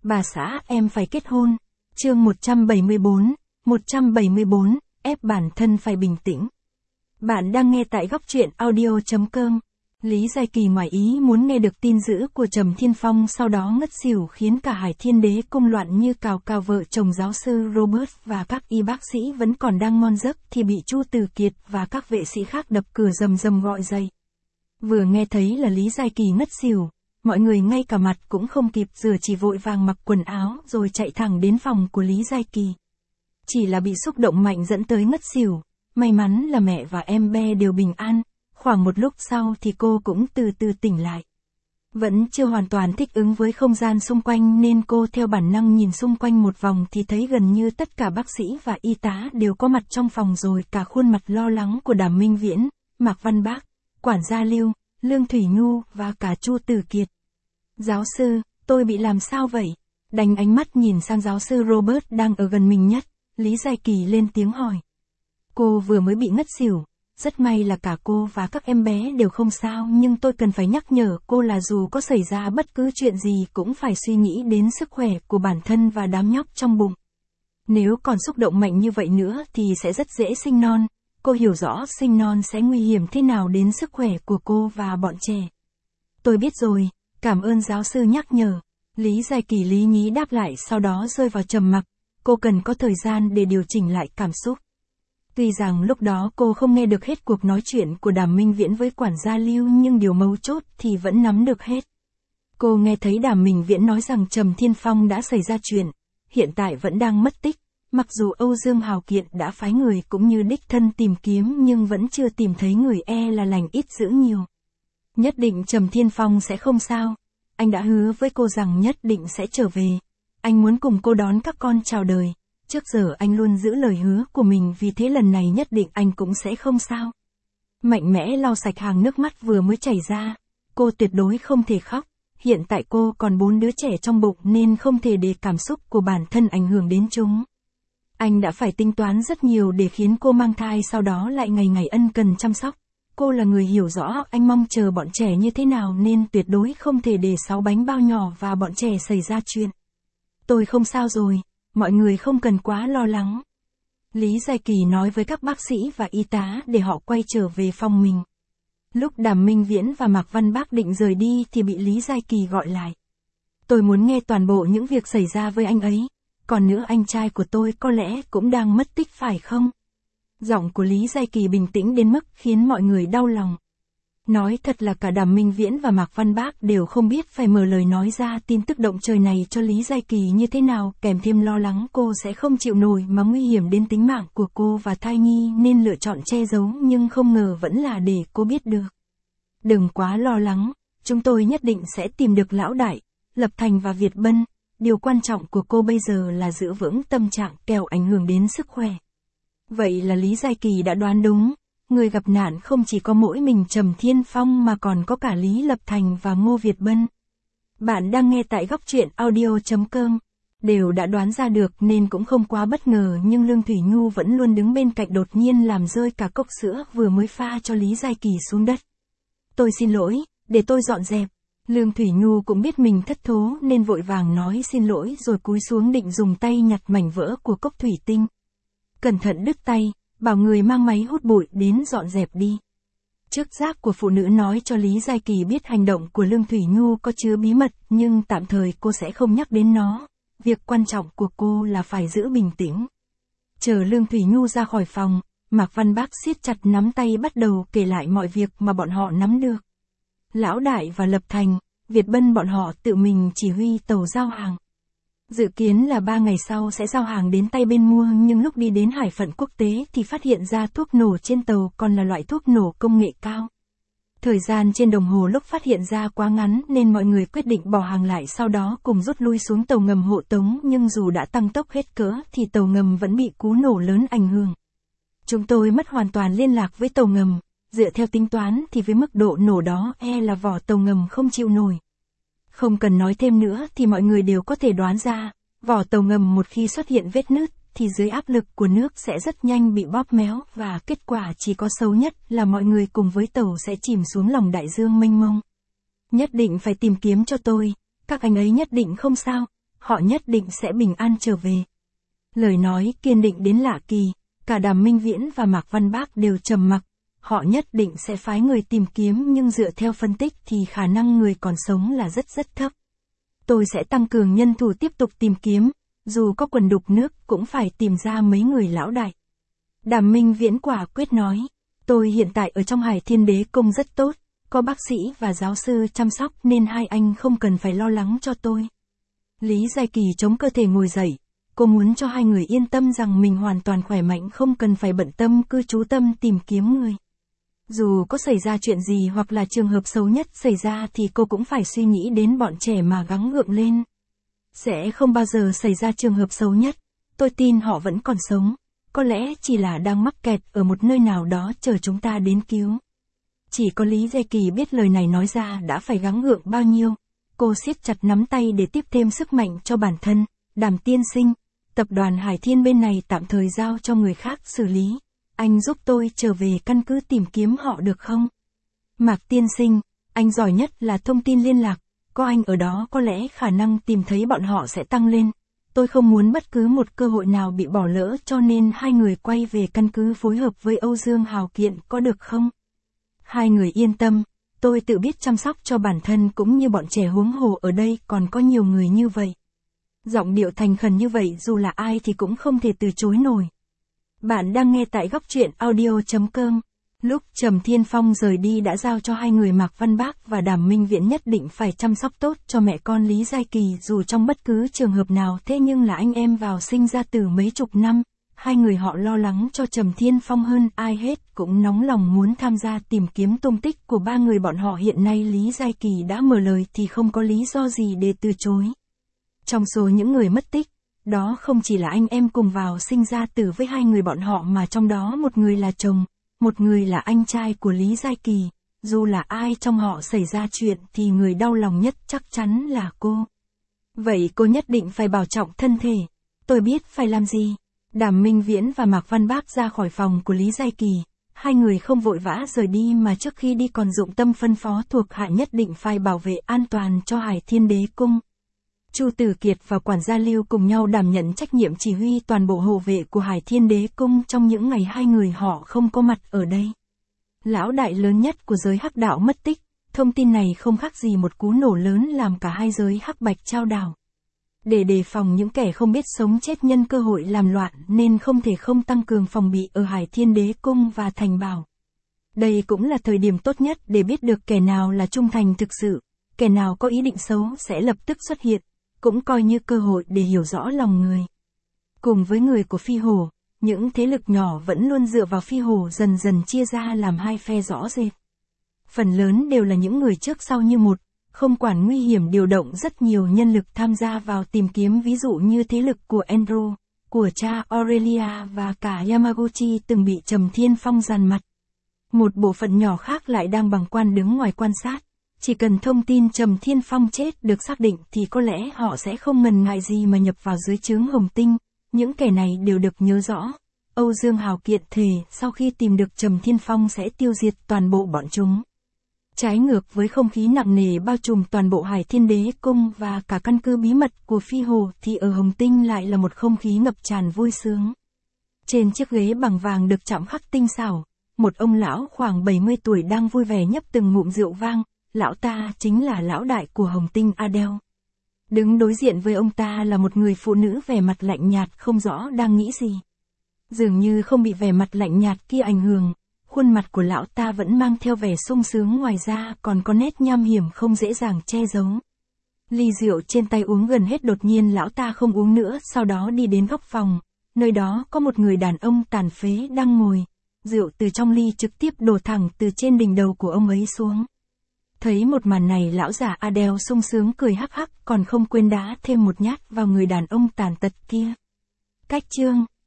Bà xã em phải kết hôn. Chương 174, ép bản thân phải bình tĩnh. Bạn đang nghe tại góc truyện audio.com. Lý Giai Kỳ ngoài ý muốn nghe được tin dữ của Trầm Thiên Phong sau đó ngất xỉu khiến cả Hải Thiên Đế cung loạn như cào cào. Vợ chồng giáo sư Robert và các y bác sĩ vẫn còn đang ngon giấc thì bị Chu Từ Kiệt và các vệ sĩ khác đập cửa rầm rầm gọi dậy. Vừa nghe thấy là Lý Giai Kỳ ngất xỉu, mọi người ngay cả mặt cũng không kịp rửa chỉ vội vàng mặc quần áo rồi chạy thẳng đến phòng của Lý Giai Kỳ. Chỉ là bị xúc động mạnh dẫn tới ngất xỉu, may mắn là mẹ và em bé đều bình an, khoảng một lúc sau thì cô cũng từ từ tỉnh lại. Vẫn chưa hoàn toàn thích ứng với không gian xung quanh nên cô theo bản năng nhìn xung quanh một vòng thì thấy gần như tất cả bác sĩ và y tá đều có mặt trong phòng rồi cả khuôn mặt lo lắng của Đàm Minh Viễn, Mạc Văn Bác, quản gia Lưu, Lương Thủy Nhu và cả Chu Từ Kiệt. Giáo sư, tôi bị làm sao vậy? Đánh ánh mắt nhìn sang giáo sư Robert đang ở gần mình nhất, Lý Giai Kỳ lên tiếng hỏi. Cô vừa mới bị ngất xỉu, rất may là cả cô và các em bé đều không sao nhưng tôi cần phải nhắc nhở cô là dù có xảy ra bất cứ chuyện gì cũng phải suy nghĩ đến sức khỏe của bản thân và đám nhóc trong bụng. Nếu còn xúc động mạnh như vậy nữa thì sẽ rất dễ sinh non, cô hiểu rõ sinh non sẽ nguy hiểm thế nào đến sức khỏe của cô và bọn trẻ. Tôi biết rồi, cảm ơn giáo sư nhắc nhở. Lý Giai Kỳ lý nhí đáp lại sau đó rơi vào trầm mặc, cô cần có thời gian để điều chỉnh lại cảm xúc. Tuy rằng lúc đó cô không nghe được hết cuộc nói chuyện của Đàm Minh Viễn với quản gia Lưu nhưng điều mấu chốt thì vẫn nắm được hết. Cô nghe thấy Đàm Minh Viễn nói rằng Trầm Thiên Phong đã xảy ra chuyện, hiện tại vẫn đang mất tích, mặc dù Âu Dương Hào Kiện đã phái người cũng như đích thân tìm kiếm nhưng vẫn chưa tìm thấy người, là lành ít dữ nhiều. Nhất định Trầm Thiên Phong sẽ không sao, anh đã hứa với cô rằng nhất định sẽ trở về, anh muốn cùng cô đón các con chào đời. Trước giờ anh luôn giữ lời hứa của mình vì thế lần này nhất định anh cũng sẽ không sao. Mạnh mẽ lau sạch hàng nước mắt vừa mới chảy ra. Cô tuyệt đối không thể khóc. Hiện tại cô còn 4 đứa trẻ trong bụng nên không thể để cảm xúc của bản thân ảnh hưởng đến chúng. Anh đã phải tính toán rất nhiều để khiến cô mang thai sau đó lại ngày ngày ân cần chăm sóc. Cô là người hiểu rõ anh mong chờ bọn trẻ như thế nào nên tuyệt đối không thể để 6 bánh bao nhỏ và bọn trẻ xảy ra chuyện. Tôi không sao rồi. Mọi người không cần quá lo lắng. Lý Giai Kỳ nói với các bác sĩ và y tá để họ quay trở về phòng mình. Lúc Đàm Minh Viễn và Mạc Văn Bác định rời đi thì bị Lý Giai Kỳ gọi lại. Tôi muốn nghe toàn bộ những việc xảy ra với anh ấy. Còn nữa anh trai của tôi có lẽ cũng đang mất tích phải không? Giọng của Lý Giai Kỳ bình tĩnh đến mức khiến mọi người đau lòng. Nói thật là cả Đàm Minh Viễn và Mạc Văn Bác đều không biết phải mở lời nói ra tin tức động trời này cho Lý Giai Kỳ như thế nào, kèm thêm lo lắng cô sẽ không chịu nổi mà nguy hiểm đến tính mạng của cô và thai nhi nên lựa chọn che giấu nhưng không ngờ vẫn là để cô biết được. Đừng quá lo lắng, chúng tôi nhất định sẽ tìm được Lão Đại, Lập Thành và Việt Bân, điều quan trọng của cô bây giờ là giữ vững tâm trạng kẻo ảnh hưởng đến sức khỏe. Vậy là Lý Giai Kỳ đã đoán đúng. Người gặp nạn không chỉ có mỗi mình Trầm Thiên Phong mà còn có cả Lý Lập Thành và Ngô Việt Bân. Bạn đang nghe tại góc truyện audio.com. Đều đã đoán ra được nên cũng không quá bất ngờ nhưng Lương Thủy Nhu vẫn luôn đứng bên cạnh đột nhiên làm rơi cả cốc sữa vừa mới pha cho Lý Giai Kỳ xuống đất. Tôi xin lỗi, để tôi dọn dẹp. Lương Thủy Nhu cũng biết mình thất thố nên vội vàng nói xin lỗi rồi cúi xuống định dùng tay nhặt mảnh vỡ của cốc thủy tinh. Cẩn thận đứt tay. Bảo người mang máy hút bụi đến dọn dẹp đi. Trực giác của phụ nữ nói cho Lý Giai Kỳ biết hành động của Lương Thủy Nhu có chứa bí mật nhưng tạm thời cô sẽ không nhắc đến nó. Việc quan trọng của cô là phải giữ bình tĩnh. Chờ Lương Thủy Nhu ra khỏi phòng, Mạc Văn Bác siết chặt nắm tay bắt đầu kể lại mọi việc mà bọn họ nắm được. Lão Đại và Lập Thành, Việt Bân bọn họ tự mình chỉ huy tàu giao hàng. Dự kiến là 3 ngày sau sẽ giao hàng đến tay bên mua nhưng lúc đi đến hải phận quốc tế thì phát hiện ra thuốc nổ trên tàu còn là loại thuốc nổ công nghệ cao. Thời gian trên đồng hồ lúc phát hiện ra quá ngắn nên mọi người quyết định bỏ hàng lại sau đó cùng rút lui xuống tàu ngầm hộ tống nhưng dù đã tăng tốc hết cỡ thì tàu ngầm vẫn bị cú nổ lớn ảnh hưởng. Chúng tôi mất hoàn toàn liên lạc với tàu ngầm, dựa theo tính toán thì với mức độ nổ đó là vỏ tàu ngầm không chịu nổi. Không cần nói thêm nữa thì mọi người đều có thể đoán ra, vỏ tàu ngầm một khi xuất hiện vết nứt thì dưới áp lực của nước sẽ rất nhanh bị bóp méo và kết quả chỉ có xấu nhất là mọi người cùng với tàu sẽ chìm xuống lòng đại dương mênh mông. Nhất định phải tìm kiếm cho tôi, các anh ấy nhất định không sao, họ nhất định sẽ bình an trở về. Lời nói kiên định đến lạ kỳ, cả Đàm Minh Viễn và Mạc Văn Bác đều trầm mặc. Họ nhất định sẽ phái người tìm kiếm nhưng dựa theo phân tích thì khả năng người còn sống là rất thấp. Tôi sẽ tăng cường nhân thủ tiếp tục tìm kiếm, dù có quần đục nước cũng phải tìm ra mấy người lão đại. Đàm Minh Viễn quả quyết nói, tôi hiện tại ở trong Hải Thiên Đế Cung rất tốt, có bác sĩ và giáo sư chăm sóc nên hai anh không cần phải lo lắng cho tôi. Lý Giai Kỳ chống cơ thể ngồi dậy, cô muốn cho hai người yên tâm rằng mình hoàn toàn khỏe mạnh không cần phải bận tâm cứ chú tâm tìm kiếm người. Dù có xảy ra chuyện gì hoặc là trường hợp xấu nhất xảy ra thì cô cũng phải suy nghĩ đến bọn trẻ mà gắng gượng lên. Sẽ không bao giờ xảy ra trường hợp xấu nhất, tôi tin họ vẫn còn sống, có lẽ chỉ là đang mắc kẹt ở một nơi nào đó chờ chúng ta đến cứu. Chỉ có Lý Giai Kỳ biết lời này nói ra đã phải gắng gượng bao nhiêu, cô siết chặt nắm tay để tiếp thêm sức mạnh cho bản thân. Đàm tiên sinh, tập đoàn Hải Thiên bên này tạm thời giao cho người khác xử lý. Anh giúp tôi trở về căn cứ tìm kiếm họ được không? Mạc tiên sinh, anh giỏi nhất là thông tin liên lạc, có anh ở đó có lẽ khả năng tìm thấy bọn họ sẽ tăng lên. Tôi không muốn bất cứ một cơ hội nào bị bỏ lỡ cho nên hai người quay về căn cứ phối hợp với Âu Dương Hào Kiện có được không? Hai người yên tâm, tôi tự biết chăm sóc cho bản thân cũng như bọn trẻ huống hồ ở đây còn có nhiều người như vậy. Giọng điệu thành khẩn như vậy dù là ai thì cũng không thể từ chối nổi. Bạn đang nghe tại góc truyện audio.com. Lúc Trầm Thiên Phong rời đi đã giao cho hai người Mạc Văn Bác và Đàm Minh Viễn nhất định phải chăm sóc tốt cho mẹ con Lý Giai Kỳ dù trong bất cứ trường hợp nào thế nhưng là anh em vào sinh ra từ mấy chục năm. Hai người họ lo lắng cho Trầm Thiên Phong hơn ai hết cũng nóng lòng muốn tham gia tìm kiếm tung tích của ba người bọn họ hiện nay Lý Giai Kỳ đã mở lời thì không có lý do gì để từ chối. Trong số những người mất tích, đó không chỉ là anh em cùng vào sinh ra tử với hai người bọn họ mà trong đó một người là chồng, một người là anh trai của Lý Giai Kỳ, dù là ai trong họ xảy ra chuyện thì người đau lòng nhất chắc chắn là cô. Vậy cô nhất định phải bảo trọng thân thể, tôi biết phải làm gì. Đàm Minh Viễn và Mạc Văn Bác ra khỏi phòng của Lý Giai Kỳ, hai người không vội vã rời đi mà trước khi đi còn dụng tâm phân phó thuộc hạ nhất định phải bảo vệ an toàn cho Hải Thiên Đế Cung. Chu Tử Kiệt và quản gia Lưu cùng nhau đảm nhận trách nhiệm chỉ huy toàn bộ hộ vệ của Hải Thiên Đế Cung trong những ngày hai người họ không có mặt ở đây. Lão đại lớn nhất của giới hắc đạo mất tích, thông tin này không khác gì một cú nổ lớn làm cả hai giới hắc bạch chao đảo. Để đề phòng những kẻ không biết sống chết nhân cơ hội làm loạn nên không thể không tăng cường phòng bị ở Hải Thiên Đế Cung và Thành Bảo. Đây cũng là thời điểm tốt nhất để biết được kẻ nào là trung thành thực sự, kẻ nào có ý định xấu sẽ lập tức xuất hiện, cũng coi như cơ hội để hiểu rõ lòng người. Cùng với người của Phi Hổ, những thế lực nhỏ vẫn luôn dựa vào Phi Hổ dần dần chia ra làm hai phe rõ rệt. Phần lớn đều là những người trước sau như một, không quản nguy hiểm điều động rất nhiều nhân lực tham gia vào tìm kiếm ví dụ như thế lực của Enro, của cha Aurelia và cả Yamaguchi từng bị Trầm Thiên Phong dằn mặt. Một bộ phận nhỏ khác lại đang bàng quan đứng ngoài quan sát. Chỉ cần thông tin Trầm Thiên Phong chết được xác định thì có lẽ họ sẽ không ngần ngại gì mà nhập vào dưới trướng Hồng Tinh. Những kẻ này đều được nhớ rõ. Âu Dương Hào Kiện thề sau khi tìm được Trầm Thiên Phong sẽ tiêu diệt toàn bộ bọn chúng. Trái ngược với không khí nặng nề bao trùm toàn bộ Hải Thiên Đế Cung và cả căn cứ bí mật của Phi Hồ thì ở Hồng Tinh lại là một không khí ngập tràn vui sướng. Trên chiếc ghế bằng vàng được chạm khắc tinh xảo, một ông lão khoảng 70 tuổi đang vui vẻ nhấp từng ngụm rượu vang. Lão ta chính là lão đại của Hồng Tinh Adele. Đứng đối diện với ông ta là một người phụ nữ vẻ mặt lạnh nhạt không rõ đang nghĩ gì. Dường như không bị vẻ mặt lạnh nhạt kia ảnh hưởng, khuôn mặt của lão ta vẫn mang theo vẻ sung sướng ngoài ra còn có nét nham hiểm không dễ dàng che giấu. Ly rượu trên tay uống gần hết đột nhiên lão ta không uống nữa sau đó đi đến góc phòng, nơi đó có một người đàn ông tàn phế đang ngồi, rượu từ trong ly trực tiếp đổ thẳng từ trên đỉnh đầu của ông ấy xuống. Thấy một màn này lão già Adele sung sướng cười hắc hắc còn không quên đá thêm một nhát vào người đàn ông tàn tật kia. Cách chương